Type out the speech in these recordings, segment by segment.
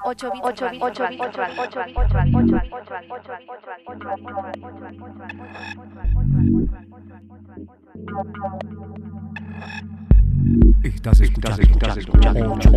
8 bits, 8 bits, 8 bits, 8 bits, 8 Estás escuchando 8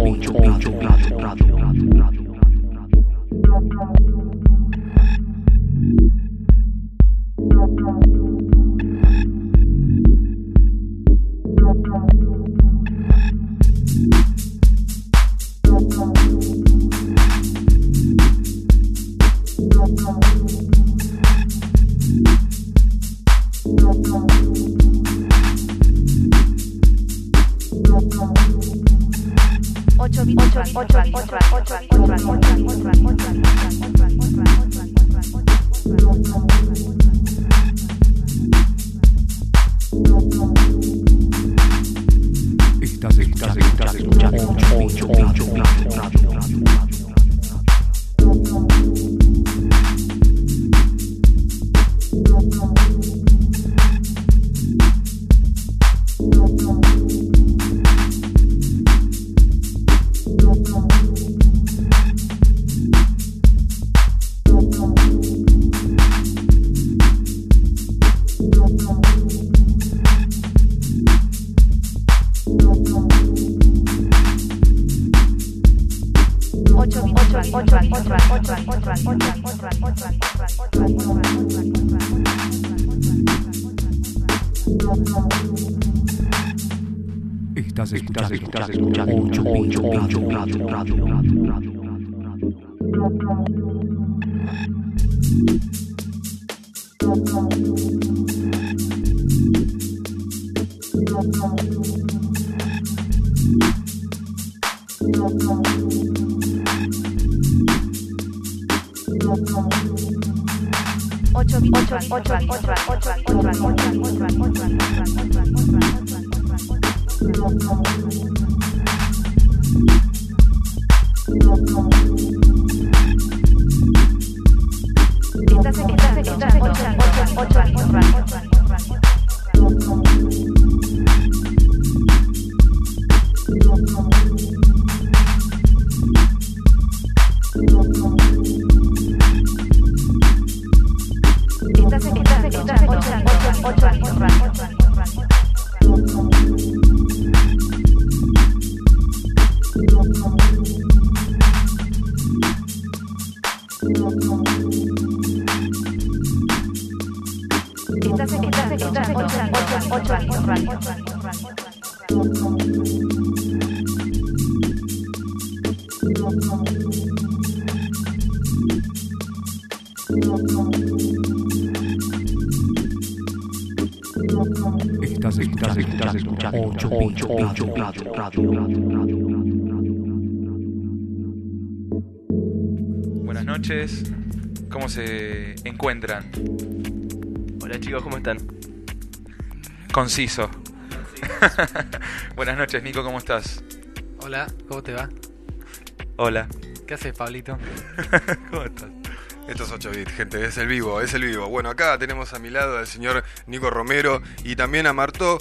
Buenas noches, ¿cómo se encuentran? Hola chicos, ¿cómo están? Conciso. Buenas noches, Nico, ¿cómo estás? Hola, ¿cómo te va? Hola. ¿Qué haces, Pablito? ¿Cómo estás? Esto es 8 bits, gente, es el vivo. Bueno, acá tenemos a mi lado al señor Nico Romero y también a Martó,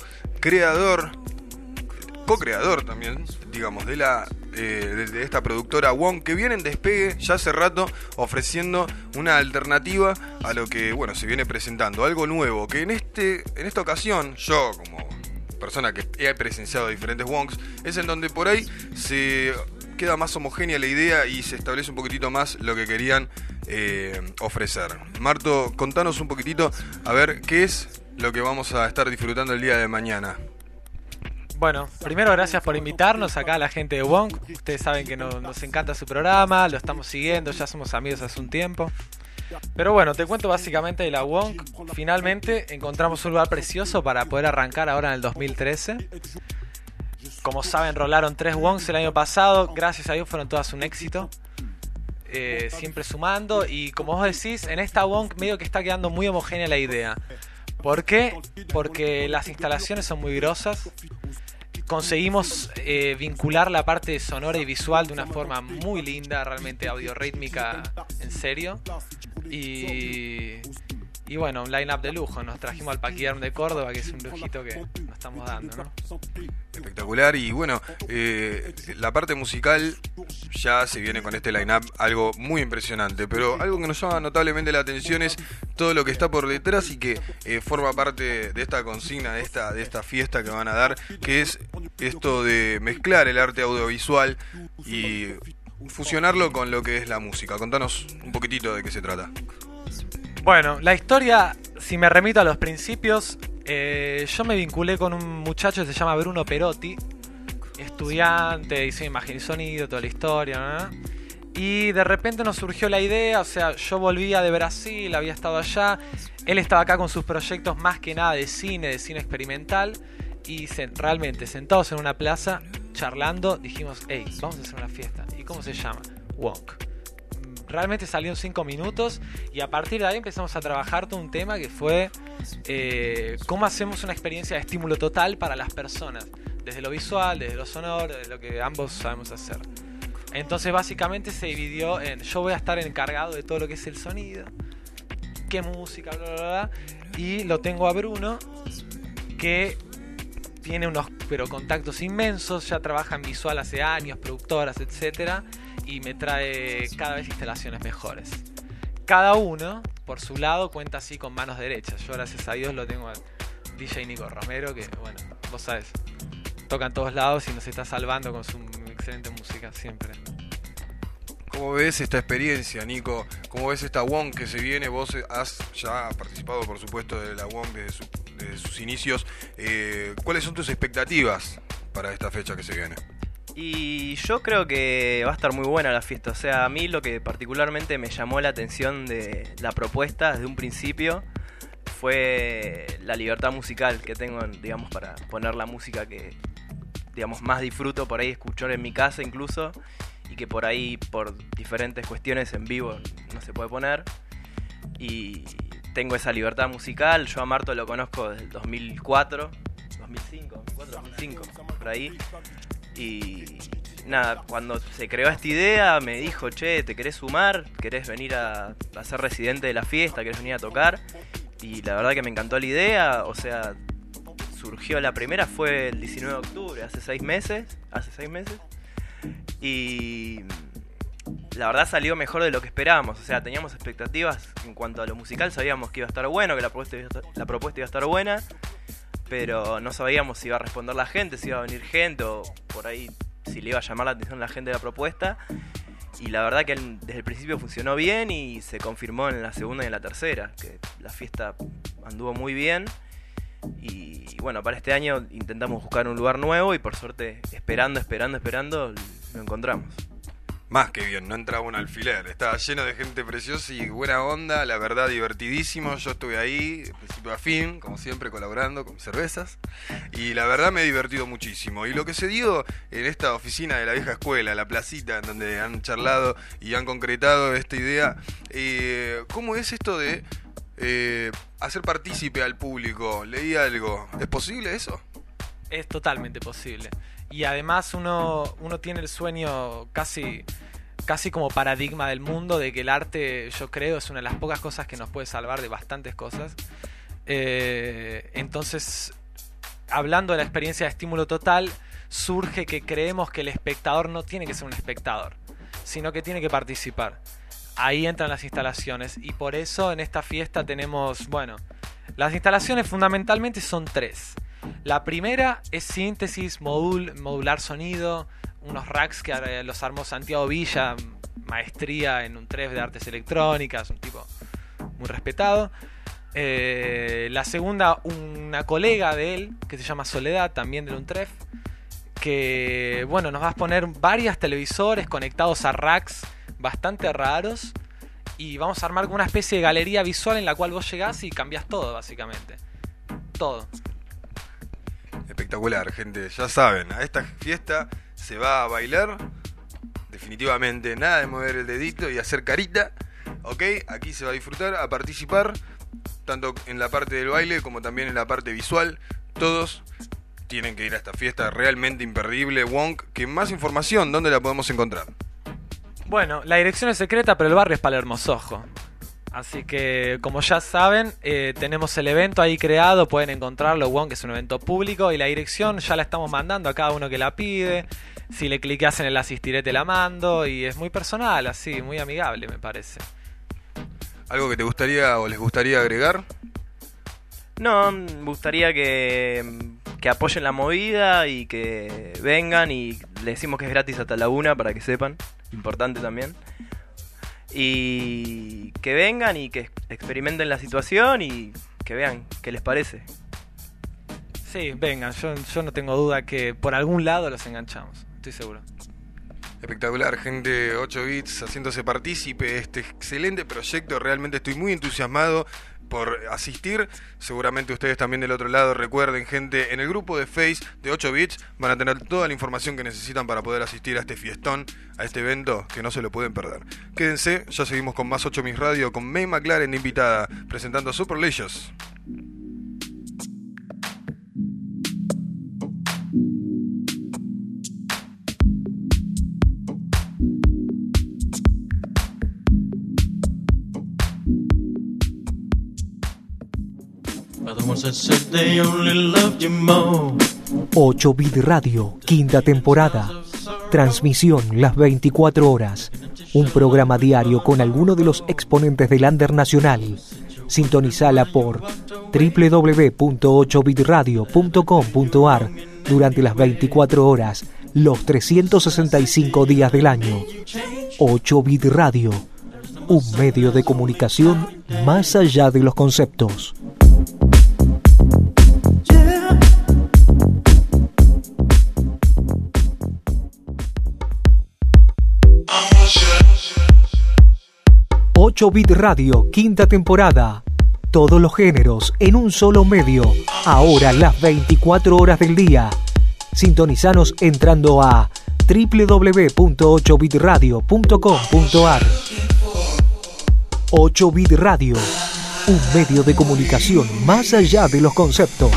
co-creador también, digamos, de esta productora Wong, que viene en despegue ya hace rato ofreciendo una alternativa a lo que, bueno, se viene presentando, algo nuevo, que en esta ocasión, yo como persona que he presenciado diferentes Wongs, es en donde por ahí se queda más homogénea la idea y se establece un poquitito más lo que querían ofrecer. Marto, contanos un poquitito a ver qué es lo que vamos a estar disfrutando el día de mañana. Bueno, primero gracias por invitarnos acá a la gente de Wong. Ustedes saben que nos encanta su programa, lo estamos siguiendo, ya somos amigos hace un tiempo. Pero bueno, te cuento básicamente de la Wong. Finalmente encontramos un lugar precioso para poder arrancar ahora en el 2013. Como saben, rolaron 3 Wongs el año pasado, gracias a Dios fueron todas un éxito. Siempre sumando, y como vos decís, en esta Wong medio que está quedando muy homogénea la idea. ¿Por qué? Porque las instalaciones son muy grosas. Conseguimos vincular la parte sonora y visual de una forma muy linda, realmente audiorítmica, en serio. Y Y bueno, un line-up de lujo. Nos trajimos al Paquiderm de Córdoba, que es un lujito que nos estamos dando, ¿no? Espectacular. Y bueno, la parte musical ya se viene con este line-up, algo muy impresionante. Pero algo que nos llama notablemente la atención es todo lo que está por detrás y que forma parte de esta consigna, de esta fiesta que van a dar, que es esto de mezclar el arte audiovisual y fusionarlo con lo que es la música. Contanos un poquitito de qué se trata. Bueno, la historia, si me remito a los principios, yo me vinculé con un muchacho que se llama Bruno Perotti, estudiante de diseño, imagen y sonido, toda la historia, ¿no? Y de repente nos surgió la idea, o sea, yo volvía de Brasil, había estado allá, él estaba acá con sus proyectos más que nada de cine experimental, y realmente sentados en una plaza, charlando, dijimos, hey, vamos a hacer una fiesta. ¿Y cómo se llama? Wonk. Realmente salió en 5 minutos y a partir de ahí empezamos a trabajar todo un tema que fue cómo hacemos una experiencia de estímulo total para las personas, desde lo visual, desde lo sonoro, desde lo que ambos sabemos hacer. Entonces básicamente se dividió en yo voy a estar encargado de todo lo que es el sonido, qué música, bla bla bla, y lo tengo a Bruno, que tiene unos contactos inmensos, ya trabaja en visual hace años, productoras, etcétera, y me trae cada vez instalaciones mejores. Cada uno, por su lado, cuenta así con manos derechas. Yo, gracias a Dios, lo tengo al DJ Nico Romero, que, bueno, vos sabés, toca en todos lados y nos está salvando con su excelente música siempre. ¿Cómo ves esta experiencia, Nico? ¿Cómo ves esta Wonk que se viene? Vos has ya participado, por supuesto, de la Wonk desde sus inicios. ¿Cuáles son tus expectativas para esta fecha que se viene? Y yo creo que va a estar muy buena la fiesta. O sea, a mí lo que particularmente me llamó la atención de la propuesta desde un principio fue la libertad musical que tengo, digamos, para poner la música que, digamos, más disfruto por ahí escuchar en mi casa incluso, y que por ahí por diferentes cuestiones en vivo no se puede poner. Y tengo esa libertad musical. Yo a Marto lo conozco desde el 2004, 2005, por ahí. Y nada, cuando se creó esta idea me dijo, che, ¿te querés sumar? ¿Querés venir a ser residente de la fiesta? ¿Querés venir a tocar? Y la verdad que me encantó la idea. O sea, surgió, la primera fue el 19 de octubre, hace 6 meses. Y la verdad salió mejor de lo que esperábamos. O sea, teníamos expectativas en cuanto a lo musical. Sabíamos que iba a estar bueno, que la propuesta iba a estar buena, pero no sabíamos si iba a responder la gente, si iba a venir gente o por ahí si le iba a llamar la atención a la gente de la propuesta. Y la verdad que desde el principio funcionó bien y se confirmó en la segunda y en la tercera, que la fiesta anduvo muy bien. Y bueno, para este año intentamos buscar un lugar nuevo y por suerte esperando lo encontramos. Más que bien, no entraba un alfiler, estaba lleno de gente preciosa y buena onda, la verdad divertidísimo. Yo estuve ahí de principio a fin, como siempre colaborando con cervezas, y la verdad me he divertido muchísimo. Y lo que se dio en esta oficina de la vieja escuela, la placita en donde han charlado y han concretado esta idea, ¿cómo es esto de hacer partícipe al público? Leí algo, ¿es posible eso? Es totalmente posible. Y además uno tiene el sueño casi como paradigma del mundo de que el arte, yo creo, es una de las pocas cosas que nos puede salvar de bastantes cosas. Entonces, hablando de la experiencia de estímulo total, surge que creemos que el espectador no tiene que ser un espectador, sino que tiene que participar. Ahí entran las instalaciones y por eso en esta fiesta tenemos, bueno, las instalaciones fundamentalmente son 3. La primera es síntesis, modular sonido, unos racks que los armó Santiago Villa, maestría en un TREF de artes electrónicas, un tipo muy respetado. La segunda, una colega de él, que se llama Soledad, también de un TREF, que bueno, nos va a poner varios televisores conectados a racks bastante raros y vamos a armar como una especie de galería visual en la cual vos llegás y cambiás todo, básicamente. Todo. Espectacular, gente, ya saben, a esta fiesta se va a bailar, definitivamente, nada de mover el dedito y hacer carita, ok, aquí se va a disfrutar, a participar, tanto en la parte del baile como también en la parte visual. Todos tienen que ir a esta fiesta realmente imperdible, Wonk. ¿Qué más información? ¿Dónde la podemos encontrar? Bueno, la dirección es secreta, pero el barrio es Palermo Soho. Así que, como ya saben, tenemos el evento ahí creado, pueden encontrarlo, que es un evento público, y la dirección ya la estamos mandando a cada uno que la pide. Si le clicas en el asistiré te la mando, y es muy personal, así, muy amigable me parece. ¿Algo que te gustaría o les gustaría agregar? No, me gustaría que apoyen la movida y que vengan, y le decimos que es gratis hasta la 1 para que sepan, importante también. Y que vengan y que experimenten la situación y que vean qué les parece. Sí, vengan, yo no tengo duda que por algún lado los enganchamos, estoy seguro. Espectacular, gente, 8 bits haciéndose partícipe de este excelente proyecto. Realmente estoy muy entusiasmado por asistir. Seguramente ustedes también del otro lado. Recuerden, gente, en el grupo de Face de 8 bits van a tener toda la información que necesitan para poder asistir a este fiestón, a este evento que no se lo pueden perder. Quédense, ya seguimos con más 8 Bits Radio con May McLaren de invitada, presentando Superlicious. Other ones that said they only loved you more. 8 Bit Radio, quinta temporada. Transmisión las 24 horas. Un programa diario con alguno de los exponentes del under nacional. Sintonizala por www.8bitradio.com.ar durante las 24 horas, los 365 días del año. 8 Bit Radio, un medio de comunicación más allá de los conceptos. Yeah. 8 Bit Radio, quinta temporada. Todos los géneros en un solo medio. Ahora las 24 horas del día. Sintonizanos entrando a www.8bitradio.com.ar. 8 Bit Radio, un medio de comunicación más allá de los conceptos.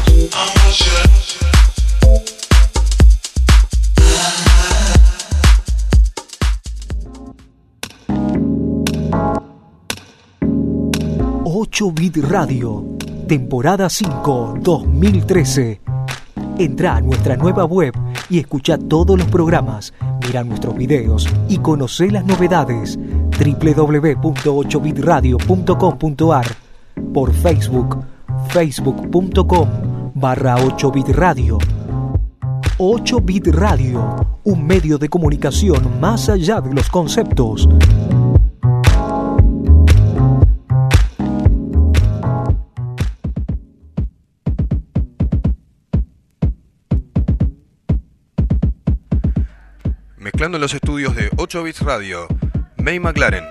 8 Bit Radio, temporada 5, 2013. Entra a nuestra nueva web y escucha todos los programas, mira nuestros videos y conoce las novedades. www.8bitradio.com.ar. Por Facebook, facebook.com/8bitradio. 8 Bit Radio, un medio de comunicación más allá de los conceptos. Mezclando en los estudios de 8 Bits Radio, May McLaren.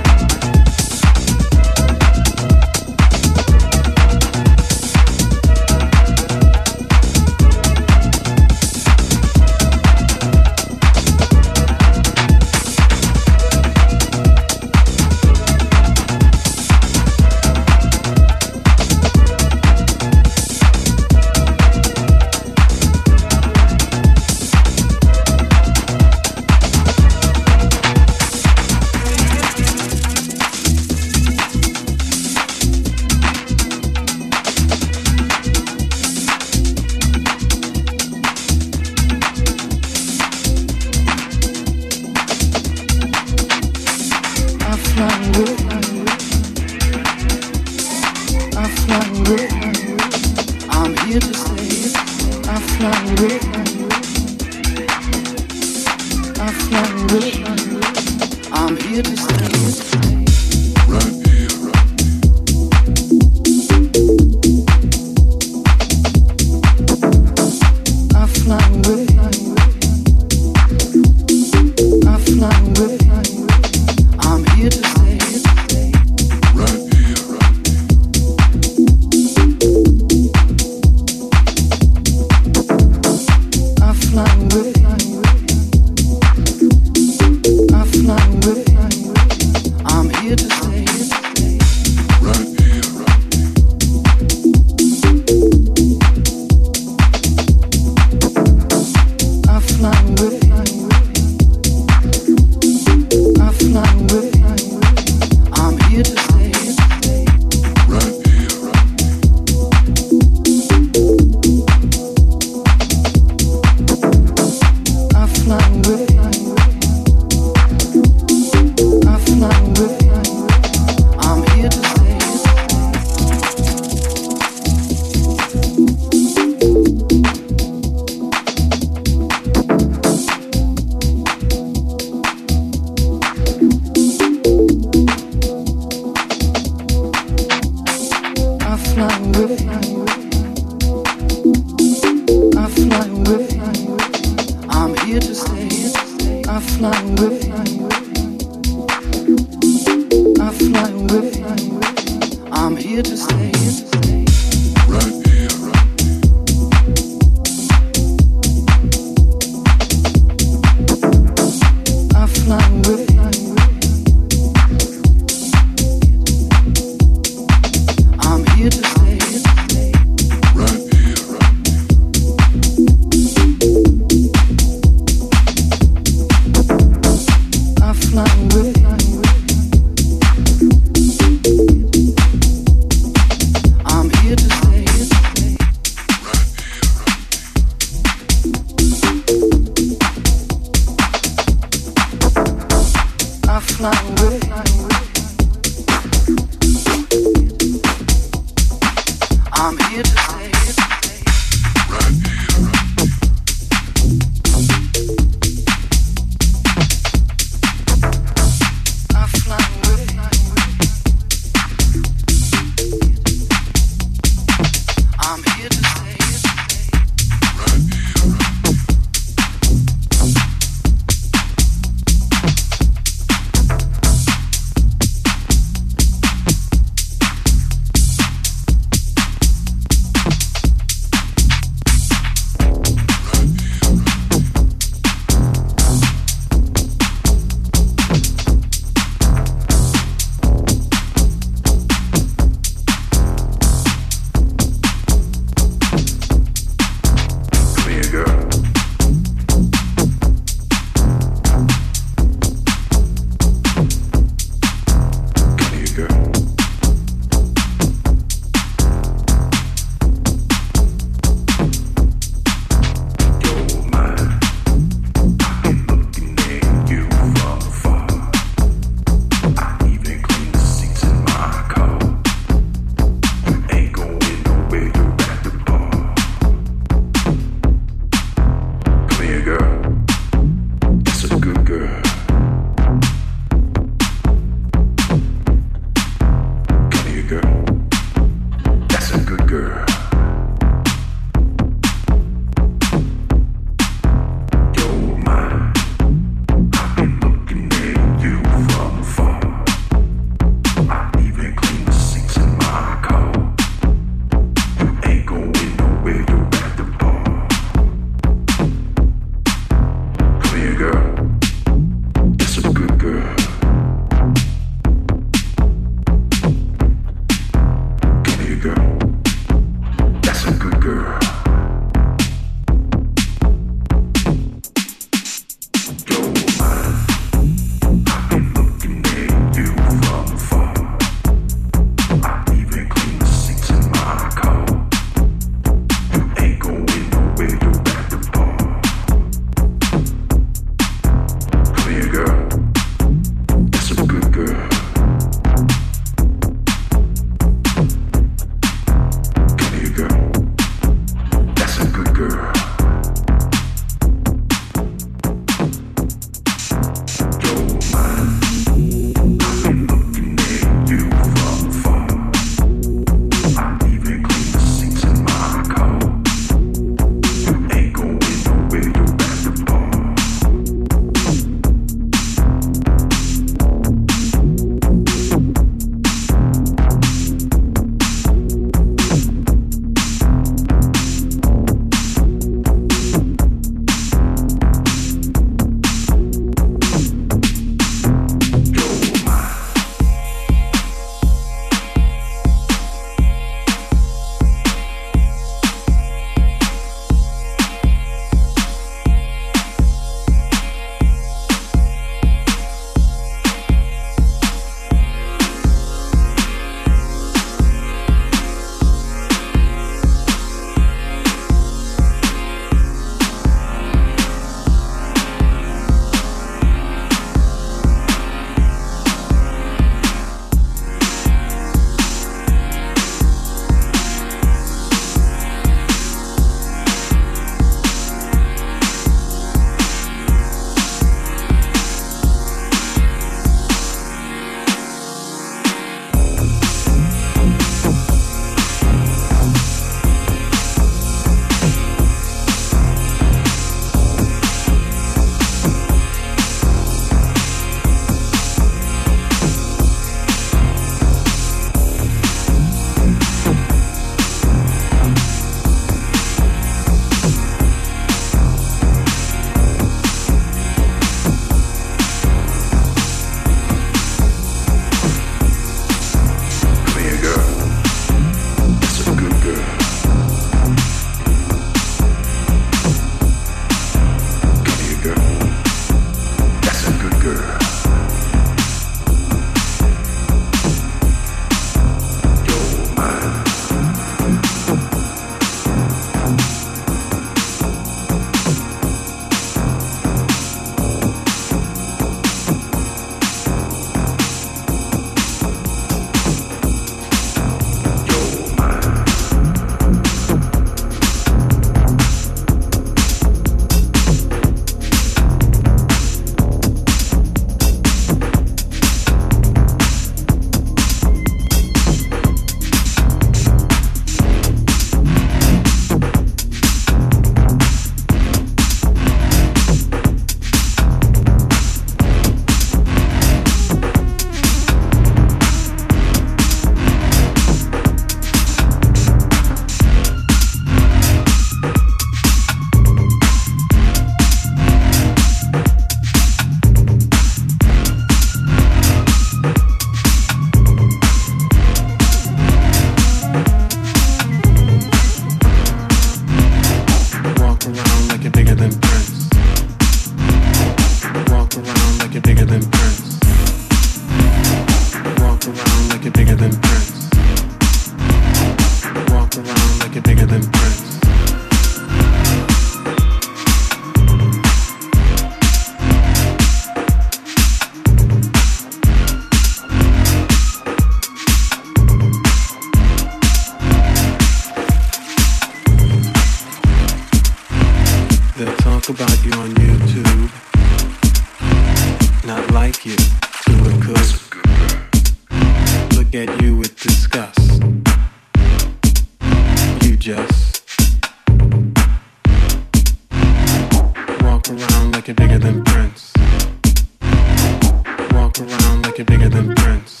bigger than Prince.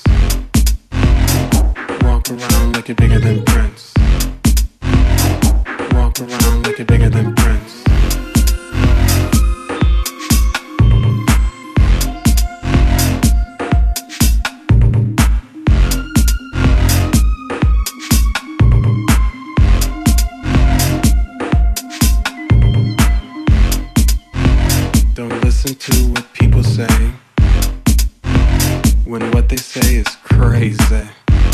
Walk around like you're bigger than Prince. Walk around like you're bigger than Prince. Don't listen to what people say when what they say is crazy.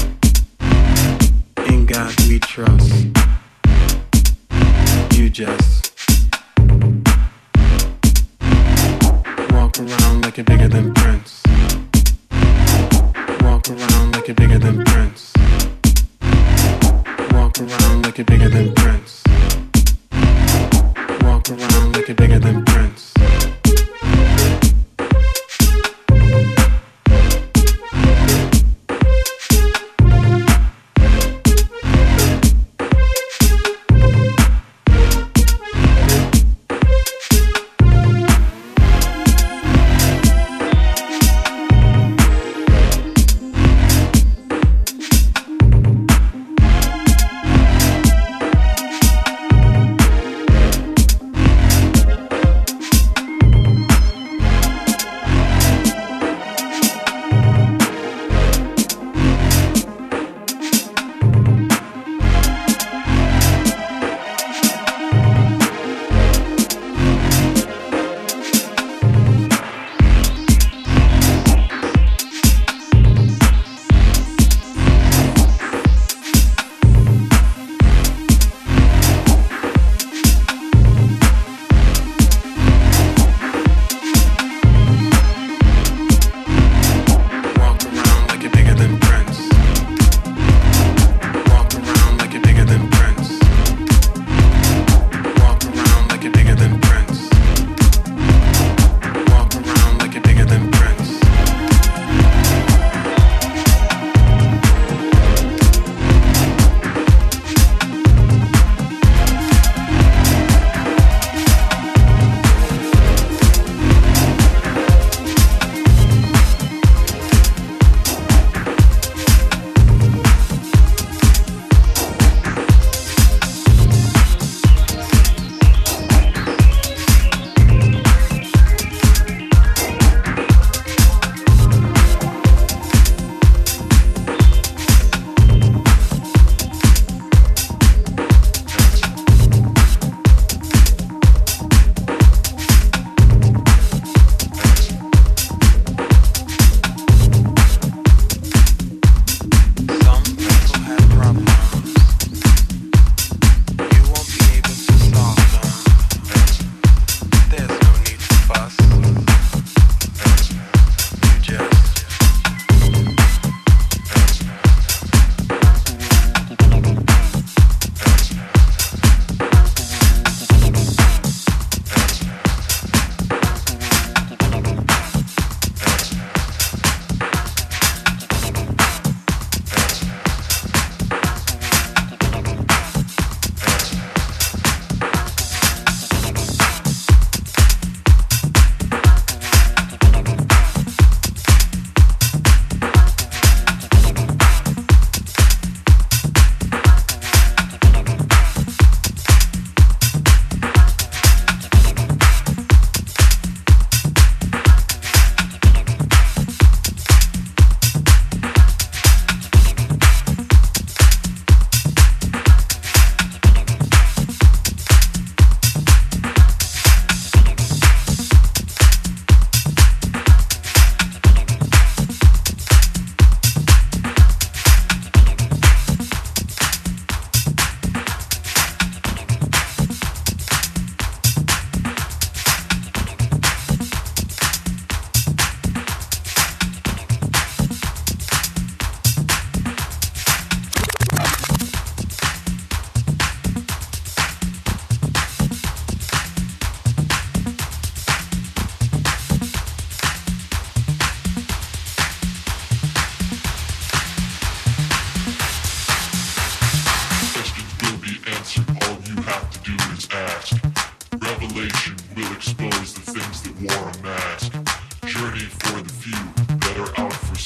In God we trust. You just walk around like you're bigger than Prince. Walk around like you're bigger than Prince. Walk around like you're bigger than Prince. Walk around like you're bigger than Prince.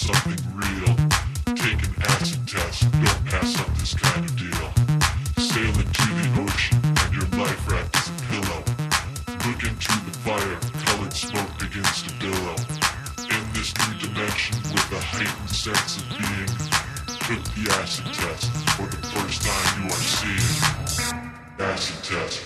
something real. Take an acid test, don't pass up this kind of deal. Sail into the ocean and your life raft is a pillow. Look into the fire, colored smoke begins to billow. In this new dimension with a heightened sense of being, took the acid test, for the first time you are seeing. Acid test.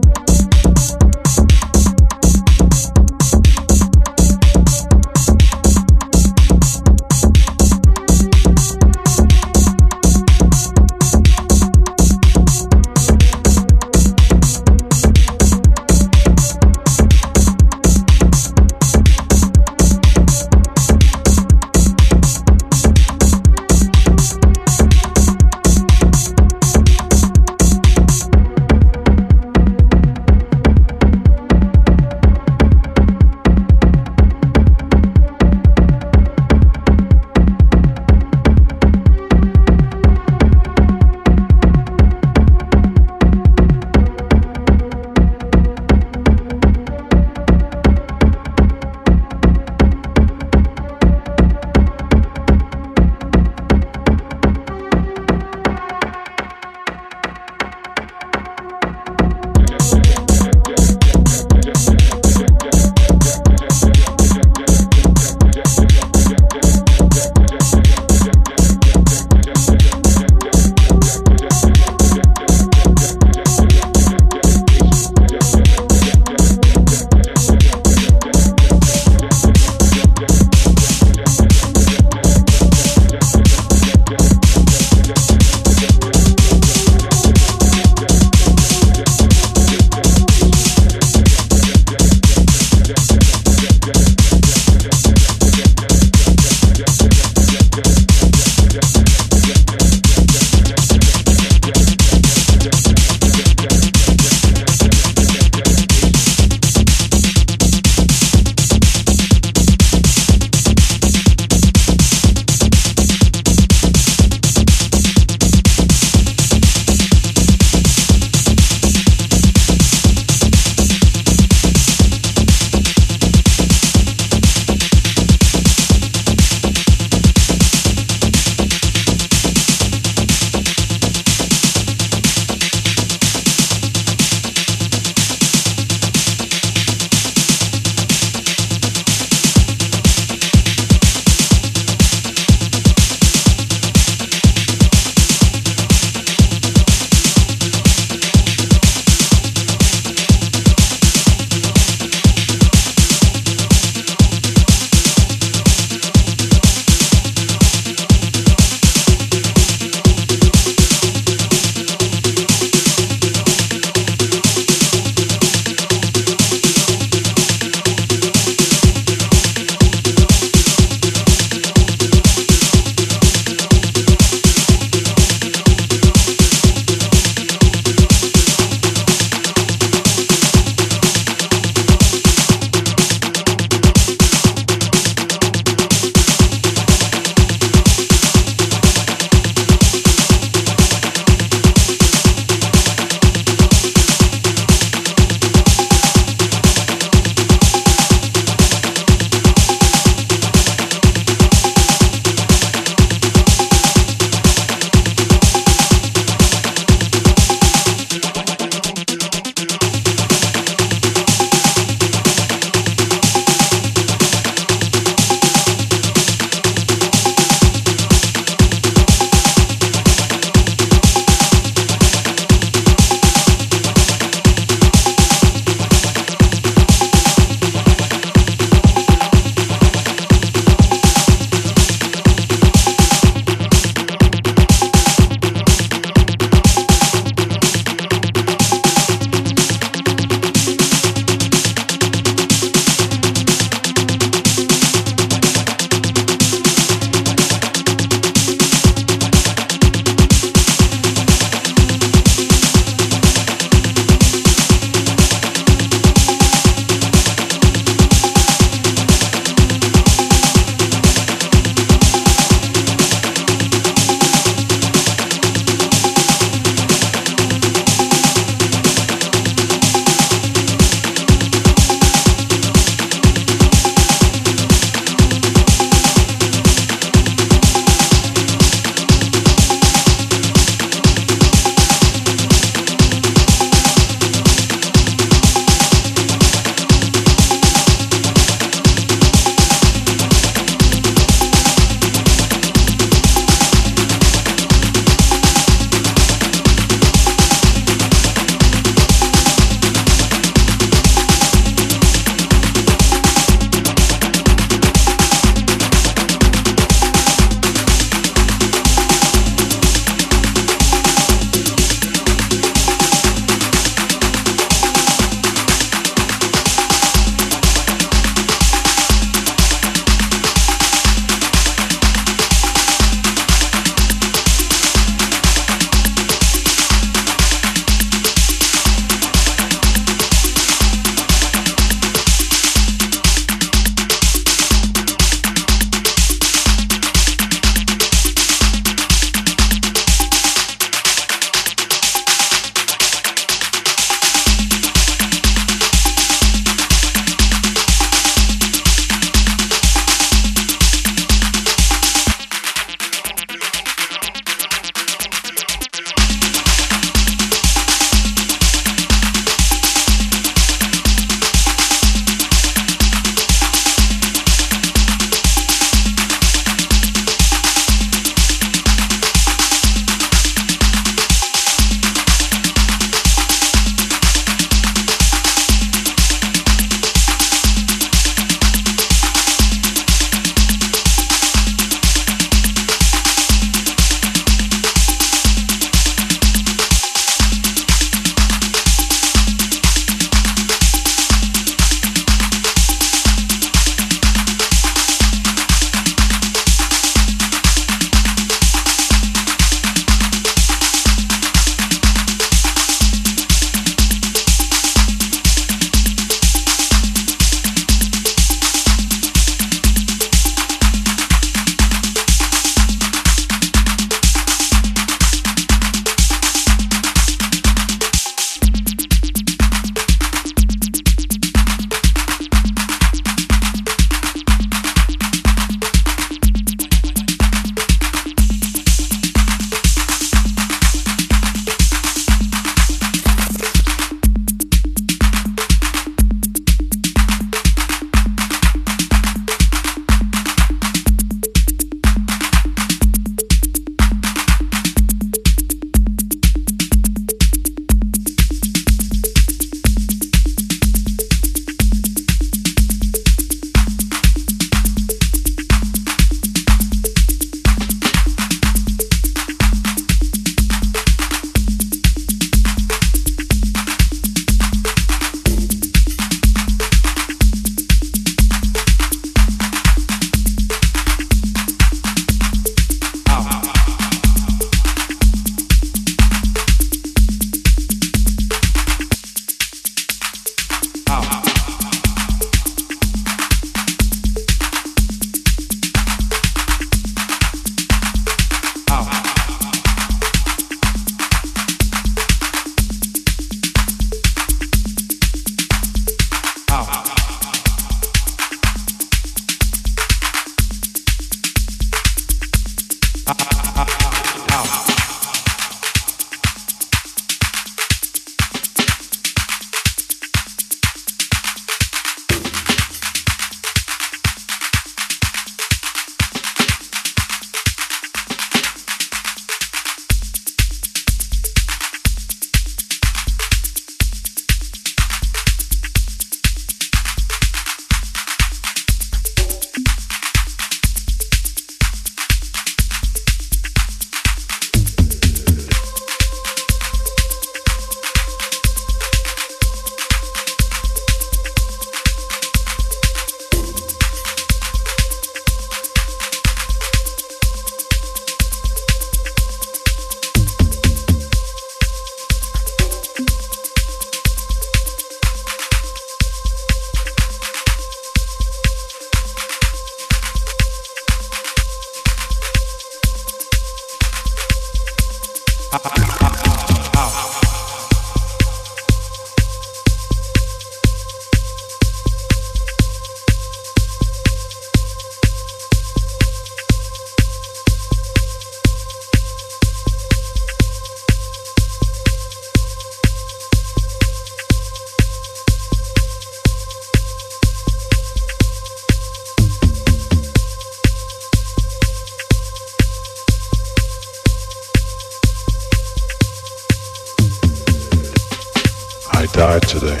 Died today,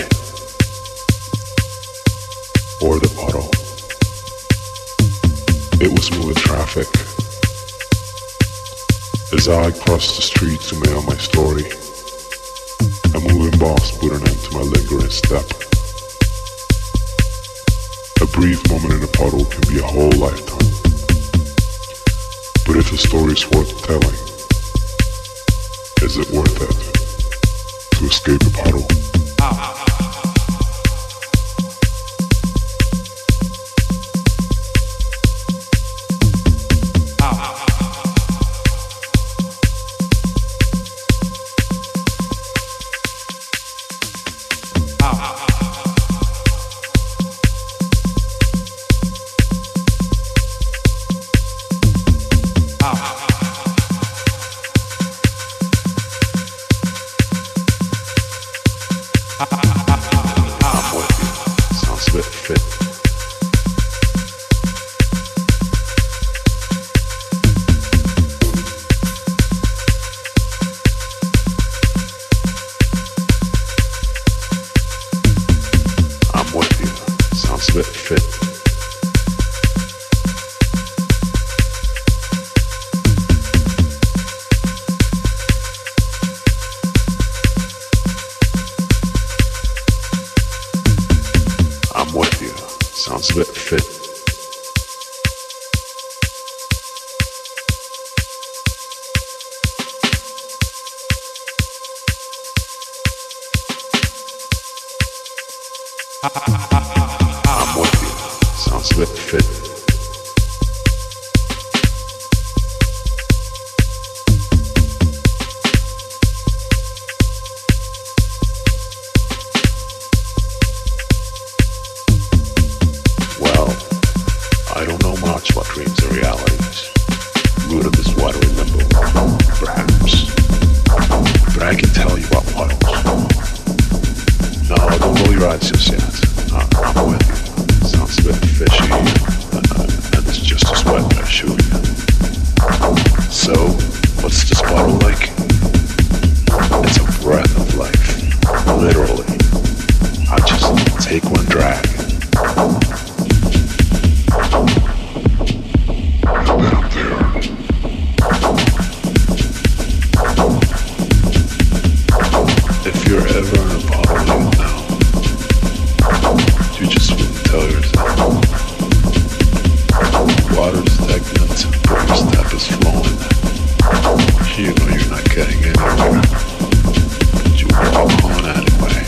or the puddle. It was moving traffic. As I crossed the street to mail my story, a moving boss put an end to my lingering step. A brief moment in a puddle can be a whole lifetime. But if the story's worth telling, is it worth it to escape a puddle? I'm with you. Sounds a bit fit. Well, I don't know much about dreams and realities. Root of this watery limbo, perhaps. But I can tell you about puddles. No, don't roll your eyes just yet. I'm with you. Sounds a bit fishy, and it's just as wet when I shoot you. So, what's this bottle like? It's a breath of life, literally. I just take one drag. I've been up there. If you're ever in a bottle right now, you just wouldn't tell yourself. Water's stagnant, but your step is flowing. You know you're not getting anywhere, but you walk on anyway.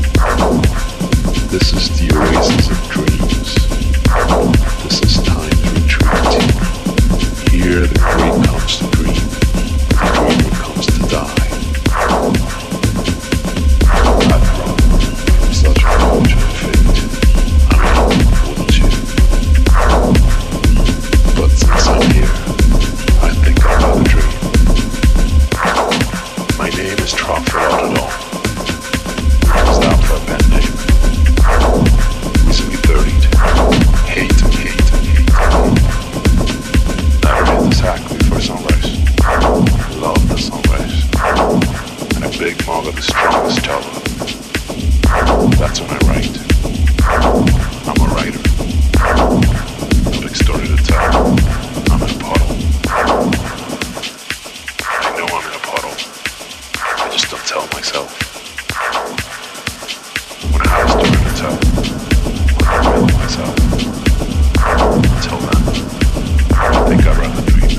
This is the oasis of dreams. This is time to retreat. Here the great comes to dream, the dreamer comes to die. Such a fortunate fate. I mean, wouldn't you? But since I'm here, I think I'd rather dream. My name is Trophy Lauderdale. I was out for a pen name. Recently 30'd. Hate. Never hit exactly for sunrise. Love the sunrise. And a big mug of the strongest jello. That's when I write. I'm a writer. No big story to tell. I'm in a puddle. I know I'm in a puddle. I just don't tell myself. When I have a story to tell, when I'm feeling myself. Until then, I think I'd rather dream.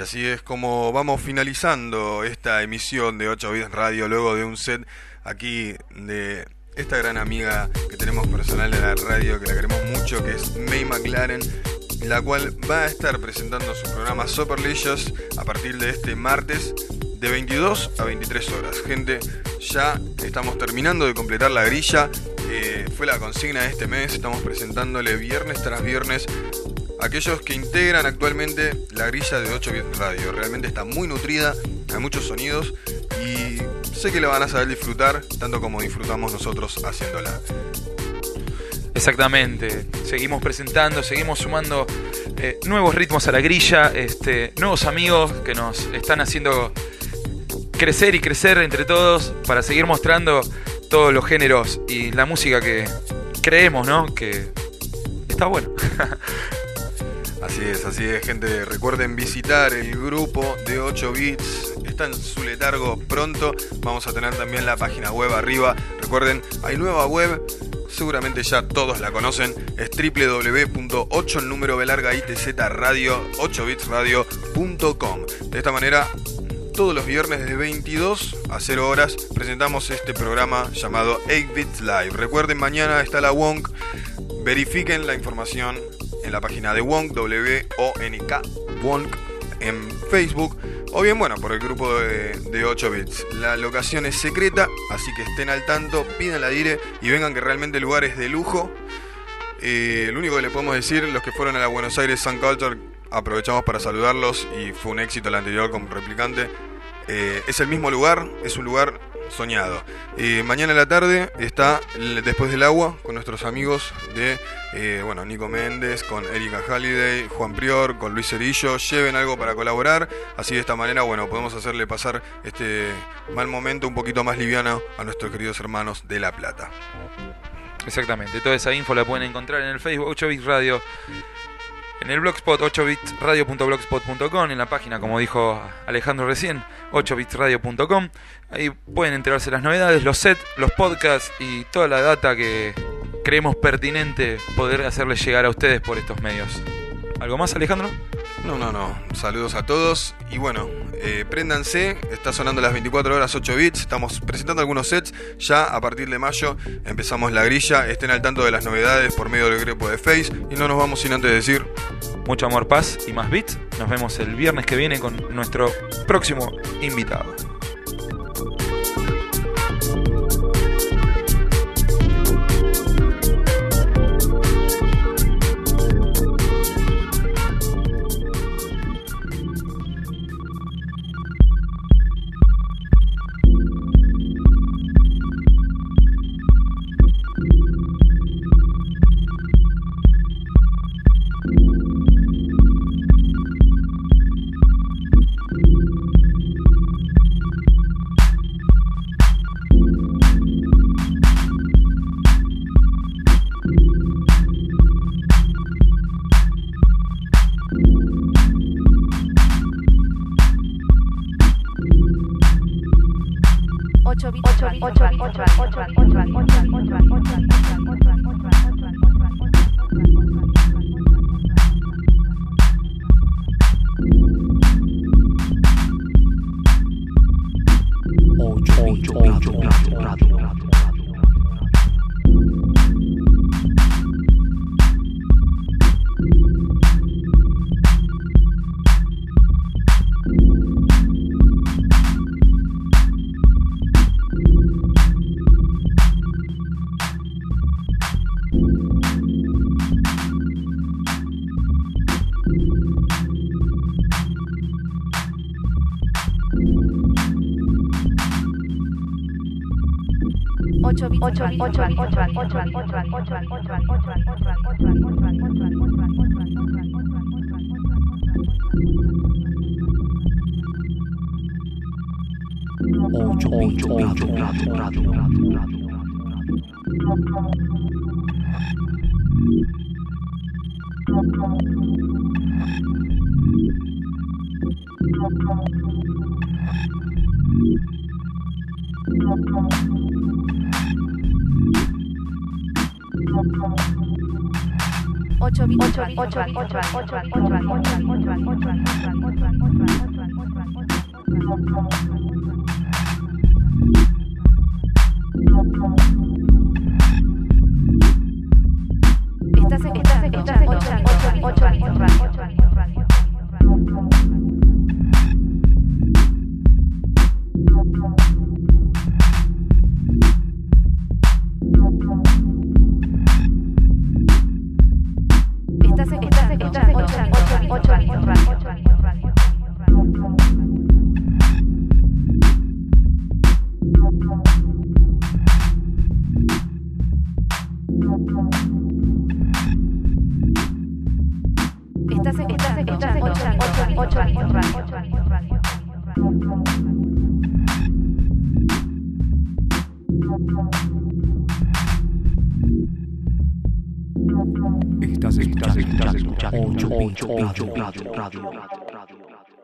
así es como vamos finalizando esta emisión de 8 Bits Radio luego de un set aquí de esta gran amiga que tenemos personal de la radio, que la queremos mucho, que es May McLaren, la cual va a estar presentando su programa Superlicious a partir de este martes de 22 a 23 horas. Gente, ya estamos terminando de completar la grilla, fue la consigna de este mes, estamos presentándole viernes tras viernes a aquellos que integran actualmente la grilla de 8 Bits Radio. Realmente está muy nutrida, hay muchos sonidos y sé que la van a saber disfrutar tanto como disfrutamos nosotros haciéndola. Exactamente, seguimos presentando, seguimos sumando nuevos ritmos a la grilla, nuevos amigos que nos están haciendo crecer y crecer entre todos para seguir mostrando todos los géneros y la música que creemos, ¿no? Que está bueno. Así es, gente. Recuerden visitar el grupo de 8 Bits. Está en su letargo pronto. Vamos a tener también la página web arriba. Recuerden, hay nueva web. Seguramente ya todos la conocen. Es www.8bitsradio.com. De esta manera, todos los viernes de 22 a 0 horas presentamos este programa llamado 8 Bits Live. Recuerden, mañana está la WONK. Verifiquen la información en la página de WONK, W-O-N-K, WONK, en Facebook, o bien, bueno, por el grupo de 8 Bits. La locación es secreta, así que estén al tanto, pidan la dire y vengan, que realmente el lugar es de lujo. Lo único que le podemos decir, los que fueron a la Buenos Aires Sun Culture, aprovechamos para saludarlos y fue un éxito el anterior con Replicante. Es el mismo lugar, es un lugar soñado. Mañana en la tarde está Después del Agua con nuestros amigos de Nico Méndez, con Erika Halliday, Juan Prior, con Luis Cerillo. Lleven algo para colaborar, así de esta manera podemos hacerle pasar este mal momento un poquito más liviano a nuestros queridos hermanos de La Plata. Exactamente, toda esa info la pueden encontrar en el Facebook 8 Bits Radio, en el blogspot 8bitsradio.blogspot.com, en la página, como dijo Alejandro recién, 8bitsradio.com. Ahí pueden enterarse de las novedades, los sets, los podcasts y toda la data que creemos pertinente poder hacerles llegar a ustedes por estos medios. ¿Algo más, Alejandro? No. Saludos a todos. Y préndanse. Está sonando las 24 horas 8 bits. Estamos presentando algunos sets. Ya a partir de mayo empezamos la grilla. Estén al tanto de las novedades por medio del grupo de Face. Y no nos vamos sin antes decir: mucho amor, paz y más bits. Nos vemos el viernes que viene con nuestro próximo invitado. Estás escuchando 8 Bits Radio.